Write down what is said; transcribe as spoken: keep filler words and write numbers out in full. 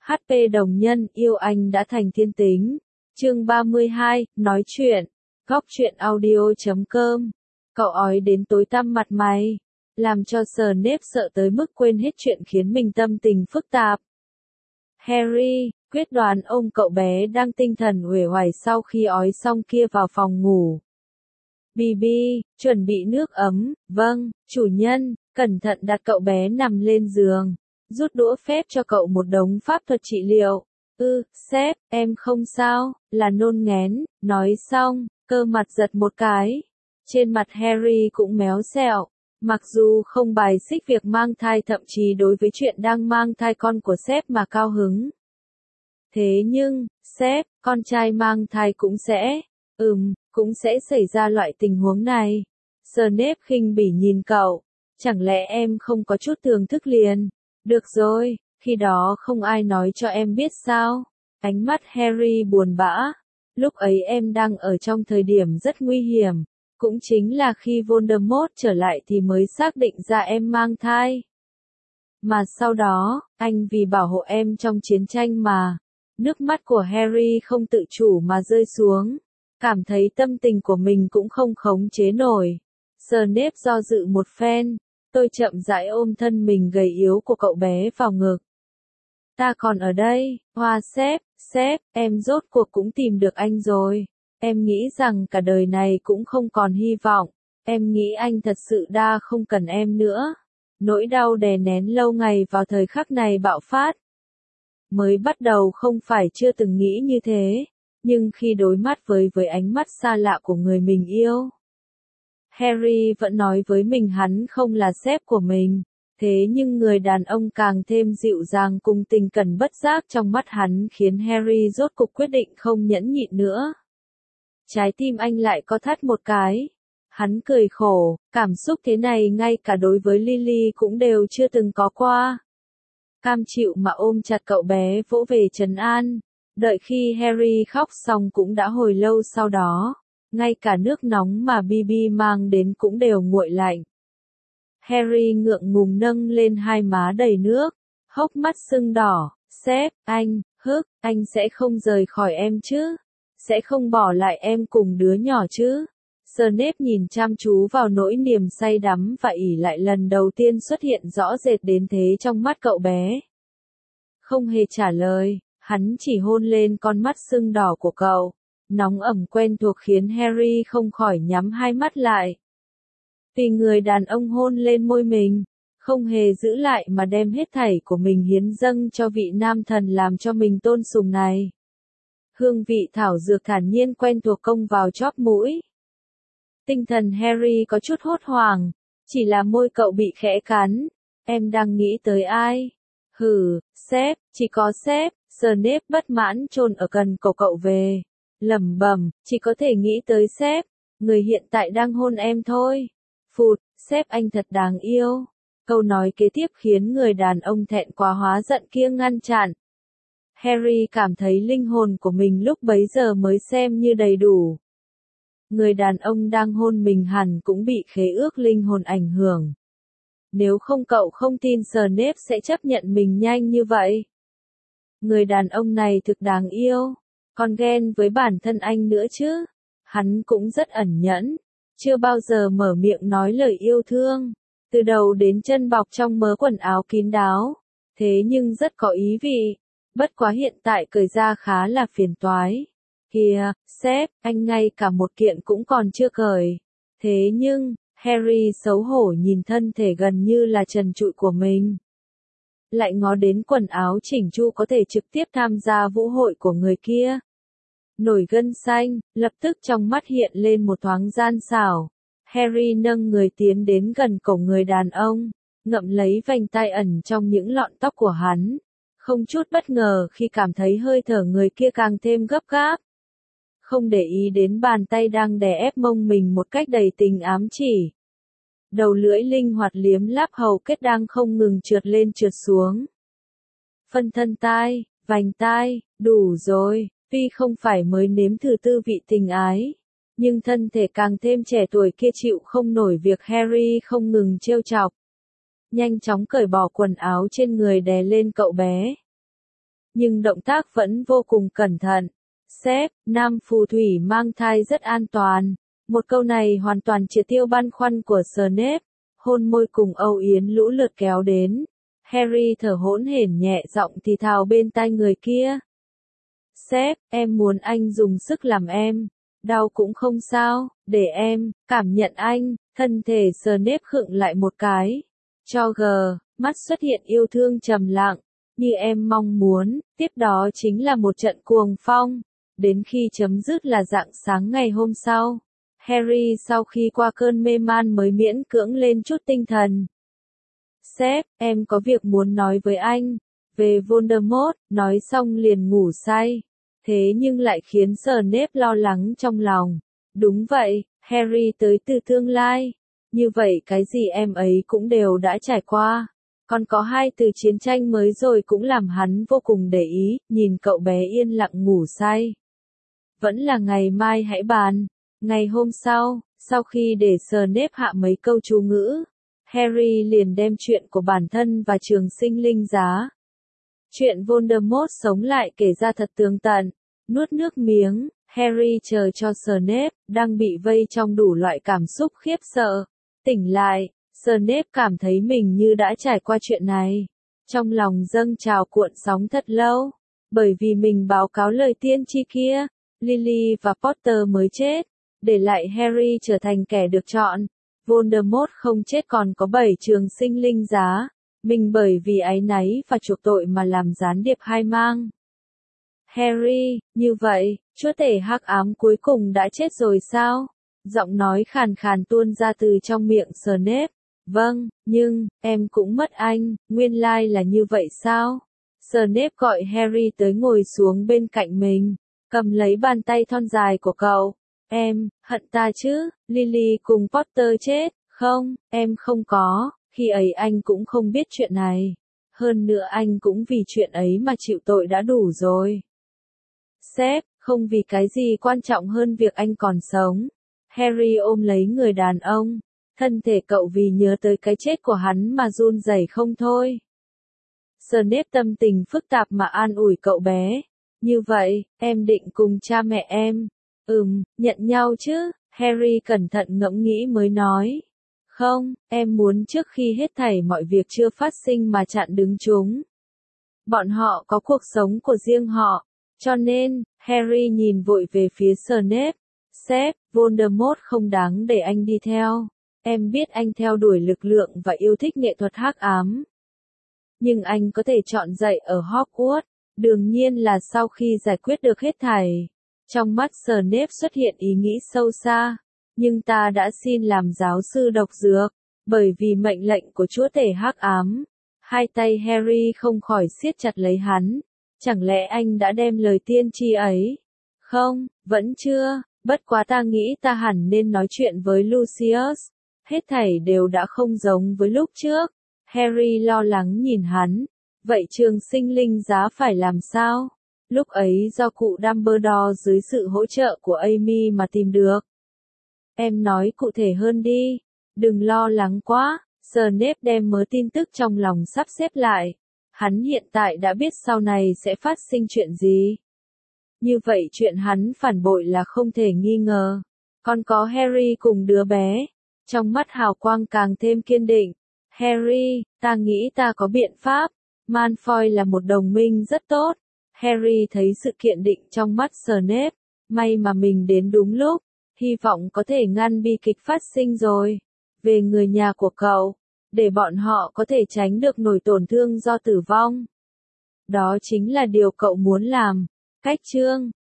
hát pê đồng nhân, yêu anh đã thành thiên tính. Chương ba mươi hai, nói chuyện. Góc truyện audio chấm com. Cậu ói đến tối tăm mặt mày, làm cho Snape sợ tới mức quên hết chuyện khiến mình tâm tình phức tạp. Harry, quyết đoán ôm cậu bé đang tinh thần uể oải sau khi ói xong kia vào phòng ngủ. bê bê, chuẩn bị nước ấm, vâng, chủ nhân, cẩn thận đặt cậu bé nằm lên giường, rút đũa phép cho cậu một đống pháp thuật trị liệu. Ừ, sếp, em không sao, là nôn nghén, nói xong, cơ mặt giật một cái. Trên mặt Harry cũng méo xẹo, mặc dù không bài xích việc mang thai, thậm chí đối với chuyện đang mang thai con của sếp mà cao hứng. Thế nhưng, sếp, con trai mang thai cũng sẽ, ừm, cũng sẽ xảy ra loại tình huống này. Snape khinh bỉ nhìn cậu, chẳng lẽ em không có chút thưởng thức liền? Được rồi, khi đó không ai nói cho em biết sao? Ánh mắt Harry buồn bã. Lúc ấy em đang ở trong thời điểm rất nguy hiểm, cũng chính là khi Voldemort trở lại thì mới xác định ra em mang thai. Mà sau đó, anh vì bảo hộ em trong chiến tranh mà. Nước mắt của Harry không tự chủ mà rơi xuống, cảm thấy tâm tình của mình cũng không khống chế nổi. Snape do dự một phen, tôi chậm rãi ôm thân mình gầy yếu của cậu bé vào ngực. Ta còn ở đây, Hoa sếp, sếp, em rốt cuộc cũng tìm được anh rồi. Em nghĩ rằng cả đời này cũng không còn hy vọng. Em nghĩ anh thật sự đã không cần em nữa. Nỗi đau đè nén lâu ngày vào thời khắc này bạo phát. Mới bắt đầu không phải chưa từng nghĩ như thế, nhưng khi đối mắt với với ánh mắt xa lạ của người mình yêu, Harry vẫn nói với mình hắn không là sếp của mình. Thế nhưng người đàn ông càng thêm dịu dàng cùng tình cẩn bất giác trong mắt hắn khiến Harry rốt cục quyết định không nhẫn nhịn nữa. Trái tim anh lại co thắt một cái. Hắn cười khổ, cảm xúc thế này ngay cả đối với Lily cũng đều chưa từng có qua. Cam chịu mà ôm chặt cậu bé vỗ về trấn an. Đợi khi Harry khóc xong cũng đã hồi lâu sau đó. Ngay cả nước nóng mà bê bê mang đến cũng đều nguội lạnh. Harry ngượng ngùng nâng lên hai má đầy nước, hốc mắt sưng đỏ. Sếp, anh, hức, anh sẽ không rời khỏi em chứ? Sẽ không bỏ lại em cùng đứa nhỏ chứ? Snape nhìn chăm chú vào nỗi niềm say đắm và ỷ lại lần đầu tiên xuất hiện rõ rệt đến thế trong mắt cậu bé. Không hề trả lời, hắn chỉ hôn lên con mắt sưng đỏ của cậu. Nóng ẩm quen thuộc khiến Harry không khỏi nhắm hai mắt lại. Vì người đàn ông hôn lên môi mình, không hề giữ lại mà đem hết thảy của mình hiến dâng cho vị nam thần làm cho mình tôn sùng này. Hương vị thảo dược thản nhiên quen thuộc công vào chóp mũi. Tinh thần Harry có chút hốt hoảng, chỉ là môi cậu bị khẽ cắn. Em đang nghĩ tới ai? Hừ, sếp, chỉ có sếp. Snape bất mãn chôn ở gần cổ cậu về, lẩm bẩm, chỉ có thể nghĩ tới sếp, người hiện tại đang hôn em thôi. Phụt, sếp anh thật đáng yêu. Câu nói kế tiếp khiến người đàn ông thẹn quá hóa giận kia ngăn chặn. Harry cảm thấy linh hồn của mình lúc bấy giờ mới xem như đầy đủ. Người đàn ông đang hôn mình hẳn cũng bị khế ước linh hồn ảnh hưởng. Nếu không cậu không tin Snape sẽ chấp nhận mình nhanh như vậy. Người đàn ông này thực đáng yêu. Còn ghen với bản thân anh nữa chứ. Hắn cũng rất ẩn nhẫn. Chưa bao giờ mở miệng nói lời yêu thương. Từ đầu đến chân bọc trong mớ quần áo kín đáo. Thế nhưng rất có ý vị. Bất quá hiện tại cởi ra khá là phiền toái. Kìa, sếp, anh ngay cả một kiện cũng còn chưa cởi. Thế nhưng, Harry xấu hổ nhìn thân thể gần như là trần trụi của mình. Lại ngó đến quần áo chỉnh chu có thể trực tiếp tham gia vũ hội của người kia. Nổi gân xanh, lập tức trong mắt hiện lên một thoáng gian xảo. Harry nâng người tiến đến gần cổ người đàn ông, ngậm lấy vành tai ẩn trong những lọn tóc của hắn. Không chút bất ngờ khi cảm thấy hơi thở người kia càng thêm gấp gáp. Không để ý đến bàn tay đang đè ép mông mình một cách đầy tình ám chỉ. Đầu lưỡi linh hoạt liếm láp hầu kết đang không ngừng trượt lên trượt xuống. Phân thân tai, vành tai, đủ rồi, tuy không phải mới nếm thử tư vị tình ái. Nhưng thân thể càng thêm trẻ tuổi kia chịu không nổi việc Harry không ngừng trêu chọc. Nhanh chóng cởi bỏ quần áo trên người đè lên cậu bé. nhưng động tác vẫn vô cùng cẩn thận. Sếp, nam phù thủy mang thai rất an toàn. Một câu này hoàn toàn triệt tiêu băn khoăn của Snape. Hôn môi cùng âu yếm lũ lượt kéo đến. Harry thở hổn hển nhẹ giọng thì thào bên tai người kia. Sếp, em muốn anh dùng sức làm em. Đau cũng không sao, để em cảm nhận anh. Thân thể Snape khựng lại một cái. Cho g, mắt xuất hiện yêu thương trầm lặng. Như em mong muốn, tiếp đó chính là một trận cuồng phong. Đến khi chấm dứt là rạng sáng ngày hôm sau. Harry sau khi qua cơn mê man mới miễn cưỡng lên chút tinh thần. Sếp, em có việc muốn nói với anh. Về Voldemort, nói xong liền ngủ say. Thế nhưng lại khiến Snape lo lắng trong lòng. Đúng vậy, Harry tới từ tương lai. Như vậy cái gì em ấy cũng đều đã trải qua. Còn có hai từ chiến tranh mới rồi cũng làm hắn vô cùng để ý, nhìn cậu bé yên lặng ngủ say. Vẫn là ngày mai hãy bàn. Ngày hôm sau, sau khi để Snape hạ mấy câu chú ngữ, Harry liền đem chuyện của bản thân và trường sinh linh giá. Chuyện Voldemort sống lại kể ra thật tường tận, nuốt nước miếng, Harry chờ cho Snape, đang bị vây trong đủ loại cảm xúc khiếp sợ. Tỉnh lại, Snape cảm thấy mình như đã trải qua chuyện này. Trong lòng dâng trào cuộn sóng thật lâu, bởi vì mình báo cáo lời tiên tri kia, Lily và Potter mới chết, để lại Harry trở thành kẻ được chọn. Voldemort không chết còn có bảy trường sinh linh giá, mình bởi vì áy náy và chuộc tội mà làm gián điệp hai mang. Harry, như vậy, chúa tể hắc ám cuối cùng đã chết rồi sao? Giọng nói khàn khàn tuôn ra từ trong miệng Snape. Vâng, nhưng, em cũng mất anh, nguyên lai là như vậy sao? Snape gọi Harry tới ngồi xuống bên cạnh mình, cầm lấy bàn tay thon dài của cậu. Em, hận ta chứ, Lily cùng Potter chết, không, em không có, khi ấy anh cũng không biết chuyện này. Hơn nữa anh cũng vì chuyện ấy mà chịu tội đã đủ rồi. Sếp, không vì cái gì quan trọng hơn việc anh còn sống. Harry ôm lấy người đàn ông, thân thể cậu vì nhớ tới cái chết của hắn mà run rẩy không thôi. Snape tâm tình phức tạp mà an ủi cậu bé. Như vậy, em định cùng cha mẹ em. Ừm, nhận nhau chứ, Harry cẩn thận ngẫm nghĩ mới nói. Không, em muốn trước khi hết thảy mọi việc chưa phát sinh mà chặn đứng chúng. Bọn họ có cuộc sống của riêng họ, cho nên, Harry nhìn vội về phía Snape. Sếp, Voldemort không đáng để anh đi theo. Em biết anh theo đuổi lực lượng và yêu thích nghệ thuật hắc ám. Nhưng anh có thể chọn dạy ở Hogwarts, đương nhiên là sau khi giải quyết được hết thảy. Trong mắt Snape xuất hiện ý nghĩ sâu xa, nhưng ta đã xin làm giáo sư độc dược, bởi vì mệnh lệnh của chúa tể hắc ám. Hai tay Harry không khỏi siết chặt lấy hắn. Chẳng lẽ anh đã đem lời tiên tri ấy? Không, vẫn chưa, bất quá ta nghĩ ta hẳn nên nói chuyện với Lucius. Hết thảy đều đã không giống với lúc trước. Harry lo lắng nhìn hắn. Vậy trường sinh linh giá phải làm sao? Lúc ấy do cụ Dumbledore dưới sự hỗ trợ của Amy mà tìm được. Em nói cụ thể hơn đi. Đừng lo lắng quá. Snape đem mớ tin tức trong lòng sắp xếp lại. Hắn hiện tại đã biết sau này sẽ phát sinh chuyện gì. Như vậy chuyện hắn phản bội là không thể nghi ngờ. Còn có Harry cùng đứa bé. Trong mắt hào quang càng thêm kiên định. Harry, ta nghĩ ta có biện pháp. Malfoy là một đồng minh rất tốt. Harry thấy sự kiên định trong mắt Snape. May mà mình đến đúng lúc. Hy vọng có thể ngăn bi kịch phát sinh rồi. Về người nhà của cậu. Để bọn họ có thể tránh được nổi tổn thương do tử vong. Đó chính là điều cậu muốn làm. Cách chương